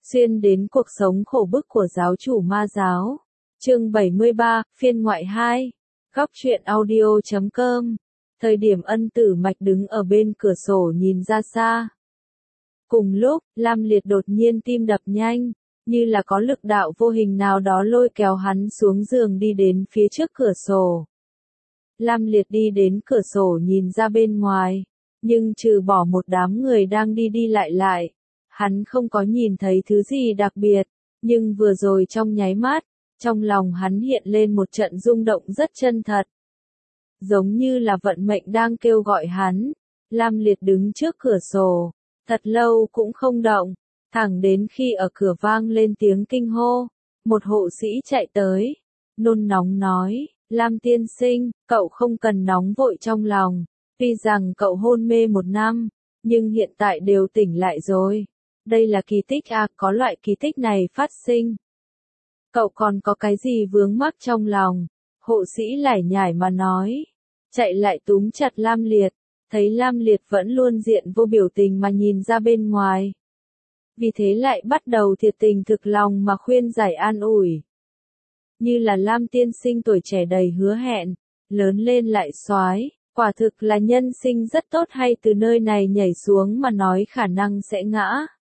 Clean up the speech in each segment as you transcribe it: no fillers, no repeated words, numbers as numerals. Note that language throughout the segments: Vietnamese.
xuyên đến cuộc sống khổ bức của giáo chủ ma giáo. Chương 73, phiên ngoại 2. Góc truyện audio.com. Thời điểm Ân Tử Mạch đứng ở bên cửa sổ nhìn ra xa. Cùng lúc, Lam Liệt đột nhiên tim đập nhanh, như là có lực đạo vô hình nào đó lôi kéo hắn xuống giường đi đến phía trước cửa sổ. Lam Liệt đi đến cửa sổ nhìn ra bên ngoài, nhưng trừ bỏ một đám người đang đi lại, hắn không có nhìn thấy thứ gì đặc biệt, nhưng vừa rồi trong nháy mắt, trong lòng hắn hiện lên một trận rung động rất chân thật. Giống như là vận mệnh đang kêu gọi hắn, Lam Liệt đứng trước cửa sổ, thật lâu cũng không động, thẳng đến khi ở cửa vang lên tiếng kinh hô, một hộ sĩ chạy tới, nôn nóng nói, Lam tiên sinh, cậu không cần nóng vội trong lòng, tuy rằng cậu hôn mê 1 năm, nhưng hiện tại đều tỉnh lại rồi. Đây là kỳ tích à, có loại kỳ tích này phát sinh. Cậu còn có cái gì vướng mắc trong lòng? Hộ sĩ lải nhải mà nói. Chạy lại túm chặt Lam Liệt, thấy Lam Liệt vẫn luôn diện vô biểu tình mà nhìn ra bên ngoài. Vì thế lại bắt đầu thiệt tình thực lòng mà khuyên giải an ủi. Như là Lam tiên sinh tuổi trẻ đầy hứa hẹn, lớn lên lại soái, quả thực là nhân sinh rất tốt hay từ nơi này nhảy xuống mà nói khả năng sẽ ngã.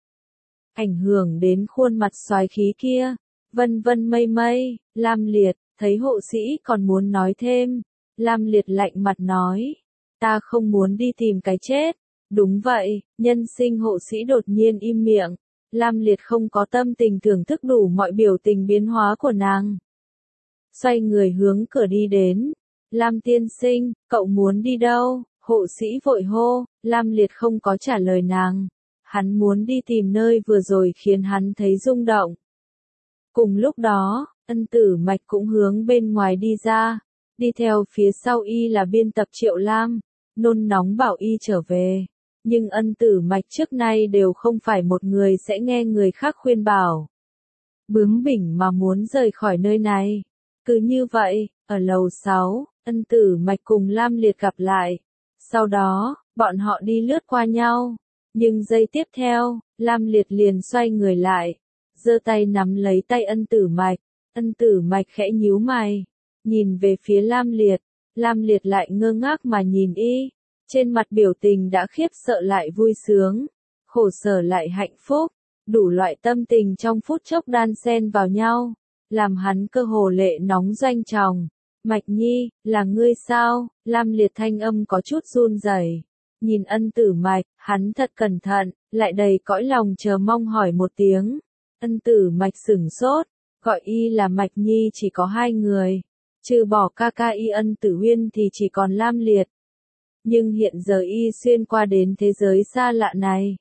Ảnh hưởng đến khuôn mặt soái khí kia, vân vân mây mây, Lam Liệt, thấy hộ sĩ còn muốn nói thêm, Lam Liệt lạnh mặt nói, ta không muốn đi tìm cái chết. Đúng vậy, nhân sinh hộ sĩ đột nhiên im miệng, Lam Liệt không có tâm tình thưởng thức đủ mọi biểu tình biến hóa của nàng. Xoay người hướng cửa đi đến, Lam tiên sinh, cậu muốn đi đâu? Hộ sĩ vội hô, Lam Liệt không có trả lời nàng. Hắn muốn đi tìm nơi vừa rồi khiến hắn thấy rung động. Cùng lúc đó, Ân Tử Mạch cũng hướng bên ngoài đi ra, đi theo phía sau y là biên tập Triệu Lam, nôn nóng bảo y trở về. Nhưng Ân Tử Mạch trước nay đều không phải một người sẽ nghe người khác khuyên bảo. Bướng bỉnh mà muốn rời khỏi nơi này. Cứ như vậy, ở lầu 6, Ân Tử Mạch cùng Lam Liệt gặp lại. Sau đó, bọn họ đi lướt qua nhau. Nhưng giây tiếp theo, Lam Liệt liền xoay người lại, giơ tay nắm lấy tay Ân Tử Mạch. Ân Tử Mạch khẽ nhíu mày, nhìn về phía Lam Liệt lại ngơ ngác mà nhìn y, trên mặt biểu tình đã khiếp sợ lại vui sướng, khổ sở lại hạnh phúc, đủ loại tâm tình trong phút chốc đan xen vào nhau, làm hắn cơ hồ lệ nóng doanh tròng. Mạch Nhi, là ngươi sao? Lam Liệt thanh âm có chút run rẩy. Nhìn Ân Tử Mạch, hắn thật cẩn thận, lại đầy cõi lòng chờ mong hỏi một tiếng. Ân Tử Mạch sửng sốt, gọi y là Mạch Nhi chỉ có 2 người, trừ bỏ ca ca y Ân Tử Uyên thì chỉ còn Lam Liệt. Nhưng hiện giờ y xuyên qua đến thế giới xa lạ này.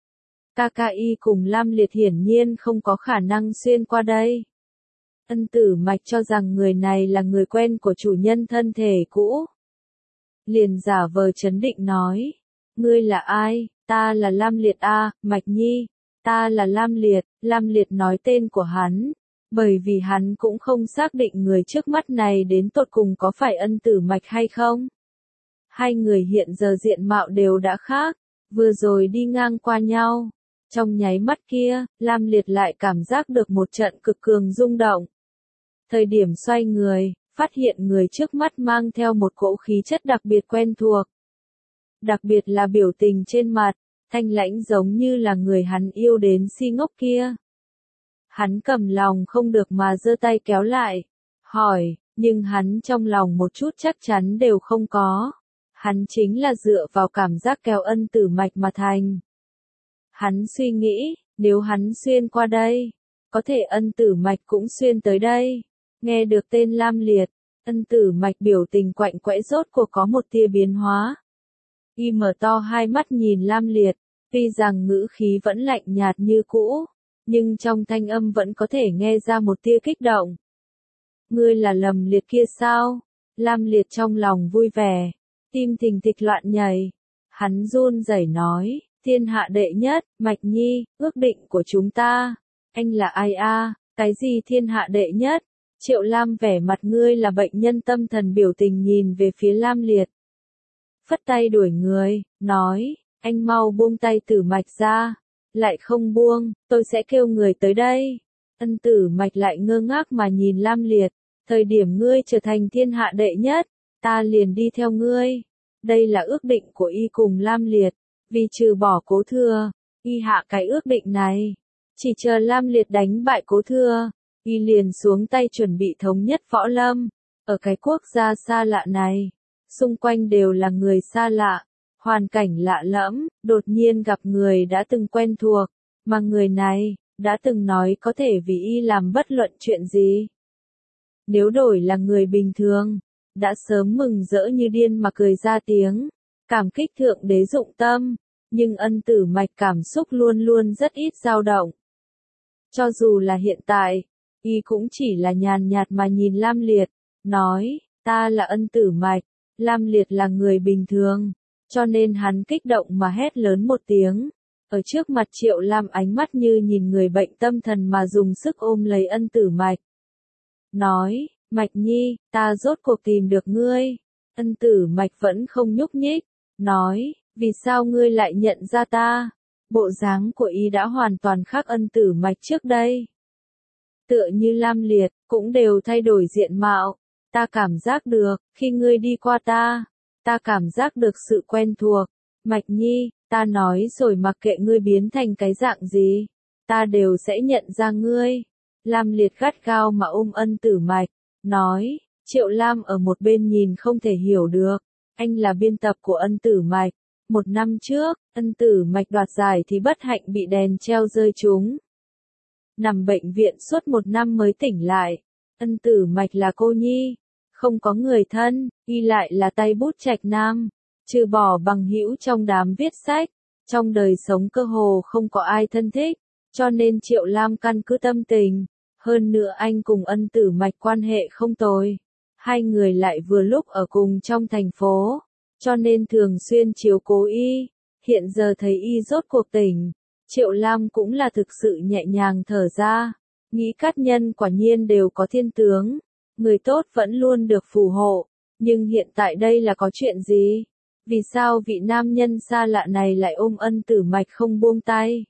Ca ca y cùng Lam Liệt hiển nhiên không có khả năng xuyên qua đây. Ân Tử Mạch cho rằng người này là người quen của chủ nhân thân thể cũ. Liền giả vờ trấn định nói, ngươi là ai? Ta là Lam Liệt a, Mạch Nhi, ta là Lam Liệt. Lam Liệt nói tên của hắn, bởi vì hắn cũng không xác định người trước mắt này đến tột cùng có phải Ân Tử Mạch hay không. 2 người hiện giờ diện mạo đều đã khác, vừa rồi đi ngang qua nhau. Trong nháy mắt kia, Lam Liệt lại cảm giác được một trận cực cường rung động. Thời điểm xoay người, phát hiện người trước mắt mang theo một cỗ khí chất đặc biệt quen thuộc. Đặc biệt là biểu tình trên mặt, thanh lãnh giống như là người hắn yêu đến si ngốc kia. Hắn cầm lòng không được mà giơ tay kéo lại, hỏi, nhưng hắn trong lòng một chút chắc chắn đều không có. Hắn chính là dựa vào cảm giác kéo Ân Tử Mạch mà thành. Hắn suy nghĩ, nếu hắn xuyên qua đây, có thể Ân Tử Mạch cũng xuyên tới đây. Nghe được tên Lam Liệt, Ân Tử Mạch biểu tình quạnh quẽ rốt cuộc có một tia biến hóa. Y mở to 2 mắt nhìn Lam Liệt, tuy rằng ngữ khí vẫn lạnh nhạt như cũ, nhưng trong thanh âm vẫn có thể nghe ra một tia kích động. Ngươi là Lâm Liệt kia sao? Lam Liệt trong lòng vui vẻ, tim thình thịch loạn nhảy. Hắn run rẩy nói, thiên hạ đệ nhất, Mạch Nhi, ước định của chúng ta. Anh là ai a? Cái gì thiên hạ đệ nhất? Triệu Lam vẻ mặt ngươi là bệnh nhân tâm thần biểu tình nhìn về phía Lam Liệt. Phất tay đuổi người, nói, anh mau buông tay Tử Mạch ra. lại không buông, tôi sẽ kêu người tới đây. Ân Tử Mạch lại ngơ ngác mà nhìn Lam Liệt, thời điểm ngươi trở thành thiên hạ đệ nhất, ta liền đi theo ngươi. Đây là ước định của y cùng Lam Liệt, vì trừ bỏ Cố Thừa, y hạ cái ước định này. Chỉ chờ Lam Liệt đánh bại Cố Thừa, y liền xuống tay chuẩn bị thống nhất võ lâm. Ở cái quốc gia xa lạ này, xung quanh đều là người xa lạ, hoàn cảnh lạ lẫm, đột nhiên gặp người đã từng quen thuộc, mà người này đã từng nói có thể vì y làm bất luận chuyện gì. Nếu đổi là người bình thường, đã sớm mừng rỡ như điên mà cười ra tiếng, cảm kích thượng đế dụng tâm, nhưng Ân Tử Mạch cảm xúc luôn luôn rất ít dao động. Cho dù là hiện tại, y cũng chỉ là nhàn nhạt mà nhìn Lam Liệt, nói, ta là Ân Tử Mạch, Lam Liệt là người bình thường, cho nên hắn kích động mà hét lớn một tiếng. Ở trước mặt Triệu Lam ánh mắt như nhìn người bệnh tâm thần mà dùng sức ôm lấy Ân Tử Mạch. Nói, Mạch Nhi, ta rốt cuộc tìm được ngươi. Ân Tử Mạch vẫn không nhúc nhích, nói, vì sao ngươi lại nhận ra ta? Bộ dáng của y đã hoàn toàn khác Ân Tử Mạch trước đây. Tựa như Lam Liệt, cũng đều thay đổi diện mạo. Ta cảm giác được, khi ngươi đi qua ta cảm giác được sự quen thuộc. Mạch Nhi, ta nói rồi mặc kệ ngươi biến thành cái dạng gì, ta đều sẽ nhận ra ngươi. Lam Liệt gắt gao mà ôm Ân Tử Mạch, nói, Triệu Lam ở một bên nhìn không thể hiểu được, anh là biên tập của Ân Tử Mạch. 1 năm trước, Ân Tử Mạch đoạt giải thì bất hạnh bị đèn treo rơi trúng. Nằm bệnh viện suốt 1 năm mới tỉnh lại. Ân Tử Mạch là cô nhi, không có người thân, y lại là tay bút trạch nam, trừ bỏ bằng hữu trong đám viết sách, trong đời sống cơ hồ không có ai thân thích, cho nên Triệu Lam căn cứ tâm tình, hơn nữa anh cùng Ân Tử Mạch quan hệ không tồi, hai người lại vừa lúc ở cùng trong thành phố, cho nên thường xuyên chiếu cố y. Hiện giờ thấy y rốt cuộc tỉnh, Triệu Lam cũng là thực sự nhẹ nhàng thở ra, nghĩ các nhân quả nhiên đều có thiên tướng, người tốt vẫn luôn được phù hộ, nhưng hiện tại đây là có chuyện gì? Vì sao vị nam nhân xa lạ này lại ôm Ân Tử Mạch không buông tay?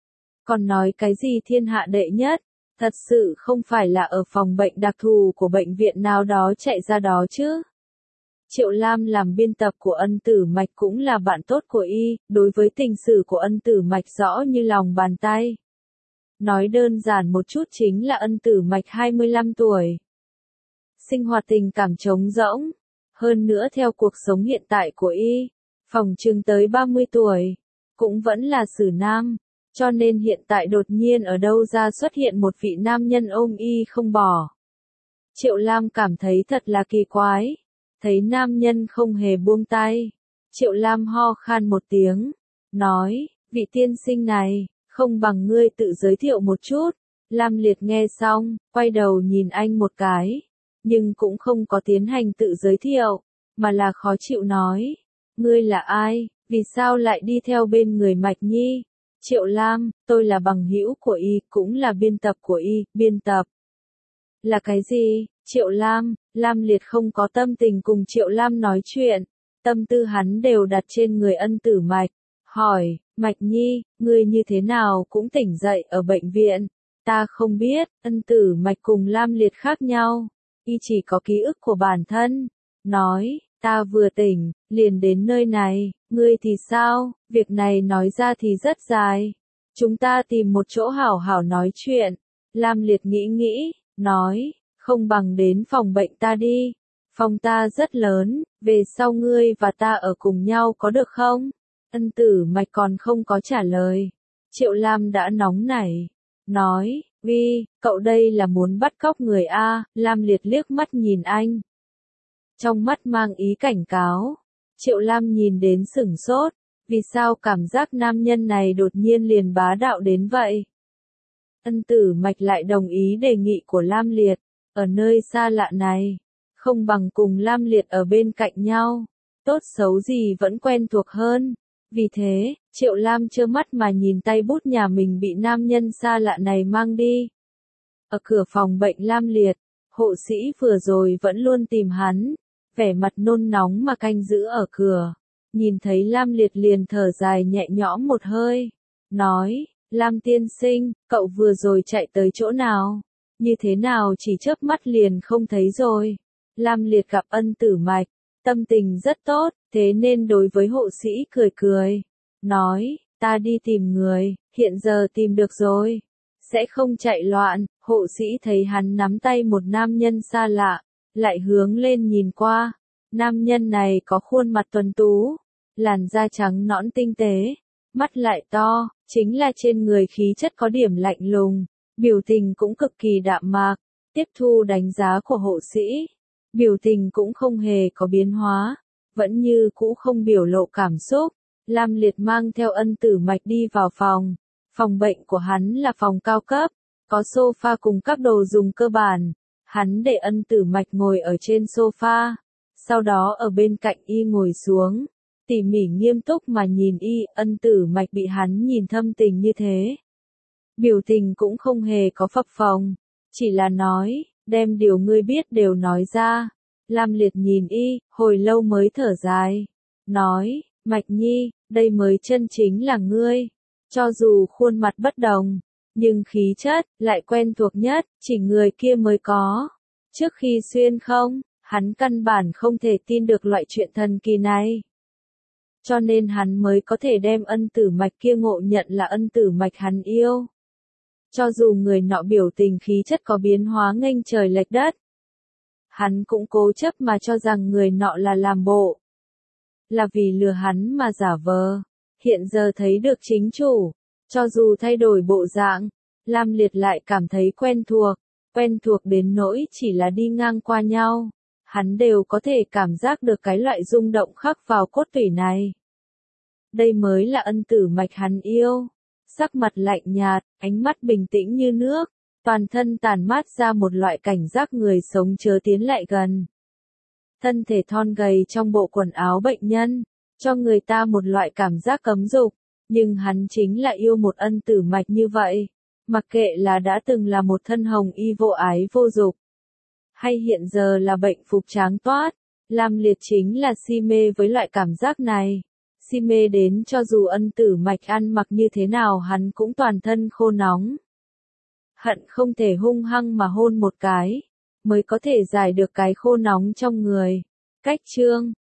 Còn nói cái gì thiên hạ đệ nhất? Thật sự không phải là ở phòng bệnh đặc thù của bệnh viện nào đó chạy ra đó chứ? Triệu Lam làm biên tập của Ân Tử Mạch cũng là bạn tốt của y, đối với tình sử của Ân Tử Mạch rõ như lòng bàn tay. Nói đơn giản một chút chính là Ân Tử Mạch 25 tuổi. Sinh hoạt tình cảm trống rỗng. Hơn nữa theo cuộc sống hiện tại của y, phòng chừng tới 30 tuổi, cũng vẫn là xử nam, cho nên hiện tại đột nhiên ở đâu ra xuất hiện một vị nam nhân ôm y không bỏ. Triệu Lam cảm thấy thật là kỳ quái, thấy nam nhân không hề buông tay. Triệu Lam ho khan một tiếng, nói, vị tiên sinh này, không bằng ngươi tự giới thiệu một chút. Lam Liệt nghe xong, quay đầu nhìn anh một cái, nhưng cũng không có tiến hành tự giới thiệu, mà là khó chịu nói, ngươi là ai, vì sao lại đi theo bên người Mạch Nhi? Triệu Lam, tôi là bằng hữu của y, cũng là biên tập của y. Biên tập là cái gì? Triệu Lam, Lam Liệt không có tâm tình cùng Triệu Lam nói chuyện, tâm tư hắn đều đặt trên người Ân Tử Mạch, hỏi, Mạch Nhi, ngươi như thế nào cũng tỉnh dậy ở bệnh viện? Ta không biết. Ân Tử Mạch cùng Lam Liệt khác nhau, y chỉ có ký ức của bản thân, nói, ta vừa tỉnh, liền đến nơi này, ngươi thì sao? Việc này nói ra thì rất dài, chúng ta tìm một chỗ hảo hảo nói chuyện. Lam Liệt nghĩ nghĩ, nói, không bằng đến phòng bệnh ta đi, phòng ta rất lớn, về sau ngươi và ta ở cùng nhau có được không? Ân Tử Mạch còn không có trả lời, Triệu Lam đã nóng nảy, nói, Vi, cậu đây là muốn bắt cóc người a? Lam Liệt liếc mắt nhìn anh, trong mắt mang ý cảnh cáo. Triệu Lam nhìn đến sửng sốt, vì sao cảm giác nam nhân này đột nhiên liền bá đạo đến vậy? Ân Tử Mạch lại đồng ý đề nghị của Lam Liệt, ở nơi xa lạ này, không bằng cùng Lam Liệt ở bên cạnh nhau, tốt xấu gì vẫn quen thuộc hơn. Vì thế, Triệu Lam trơ mắt mà nhìn tay bút nhà mình bị nam nhân xa lạ này mang đi. Ở cửa phòng bệnh Lam Liệt, hộ sĩ vừa rồi vẫn luôn tìm hắn, vẻ mặt nôn nóng mà canh giữ ở cửa. Nhìn thấy Lam Liệt liền thở dài nhẹ nhõm một hơi, nói, Lam tiên sinh, cậu vừa rồi chạy tới chỗ nào? Như thế nào chỉ chớp mắt liền không thấy rồi? Lam Liệt gặp Ân Tử Mạch, tâm tình rất tốt, thế nên đối với hộ sĩ cười cười. Nói, ta đi tìm người, hiện giờ tìm được rồi. Sẽ không chạy loạn, hộ sĩ thấy hắn nắm tay một nam nhân xa lạ, lại hướng lên nhìn qua. Nam nhân này có khuôn mặt tuấn tú, làn da trắng nõn tinh tế, mắt lại to, chính là trên người khí chất có điểm lạnh lùng, biểu tình cũng cực kỳ đạm mạc, tiếp thu đánh giá của hộ sĩ. Biểu tình cũng không hề có biến hóa, vẫn như cũ không biểu lộ cảm xúc. Lam Liệt mang theo Ân Tử Mạch đi vào phòng. Phòng bệnh của hắn là phòng cao cấp, có sofa cùng các đồ dùng cơ bản. Hắn để Ân Tử Mạch ngồi ở trên sofa, sau đó ở bên cạnh y ngồi xuống, tỉ mỉ nghiêm túc mà nhìn y. Ân Tử Mạch bị hắn nhìn thâm tình như thế, biểu tình cũng không hề có phập phồng, chỉ là nói, đem điều ngươi biết đều nói ra. Lam Liệt nhìn y, hồi lâu mới thở dài, nói, Mạch Nhi, đây mới chân chính là ngươi. Cho dù khuôn mặt bất đồng, nhưng khí chất lại quen thuộc nhất, chỉ người kia mới có. Trước khi xuyên không, hắn căn bản không thể tin được loại chuyện thần kỳ này. Cho nên hắn mới có thể đem Ân Tử Mạch kia ngộ nhận là Ân Tử Mạch hắn yêu. Cho dù người nọ biểu tình khí chất có biến hóa nghênh trời lệch đất, hắn cũng cố chấp mà cho rằng người nọ là làm bộ, là vì lừa hắn mà giả vờ. Hiện giờ thấy được chính chủ, cho dù thay đổi bộ dạng, Lam Liệt lại cảm thấy quen thuộc đến nỗi chỉ là đi ngang qua nhau, hắn đều có thể cảm giác được cái loại rung động khắc vào cốt tủy này. Đây mới là Ân Tử Mạch hắn yêu. Sắc mặt lạnh nhạt, ánh mắt bình tĩnh như nước, toàn thân tản mát ra một loại cảnh giác người sống chớ tiến lại gần. Thân thể thon gầy trong bộ quần áo bệnh nhân, cho người ta một loại cảm giác cấm dục, nhưng hắn chính là yêu một Ân Tử Mạch như vậy, mặc kệ là đã từng là một thân hồng y vô ái vô dục, hay hiện giờ là bệnh phục tráng toát. Lam Liệt chính là si mê với loại cảm giác này. Si mê đến cho dù Ân Tử Mạch ăn mặc như thế nào hắn cũng toàn thân khô nóng. Hận không thể hung hăng mà hôn một cái, mới có thể giải được cái khô nóng trong người. Cách chương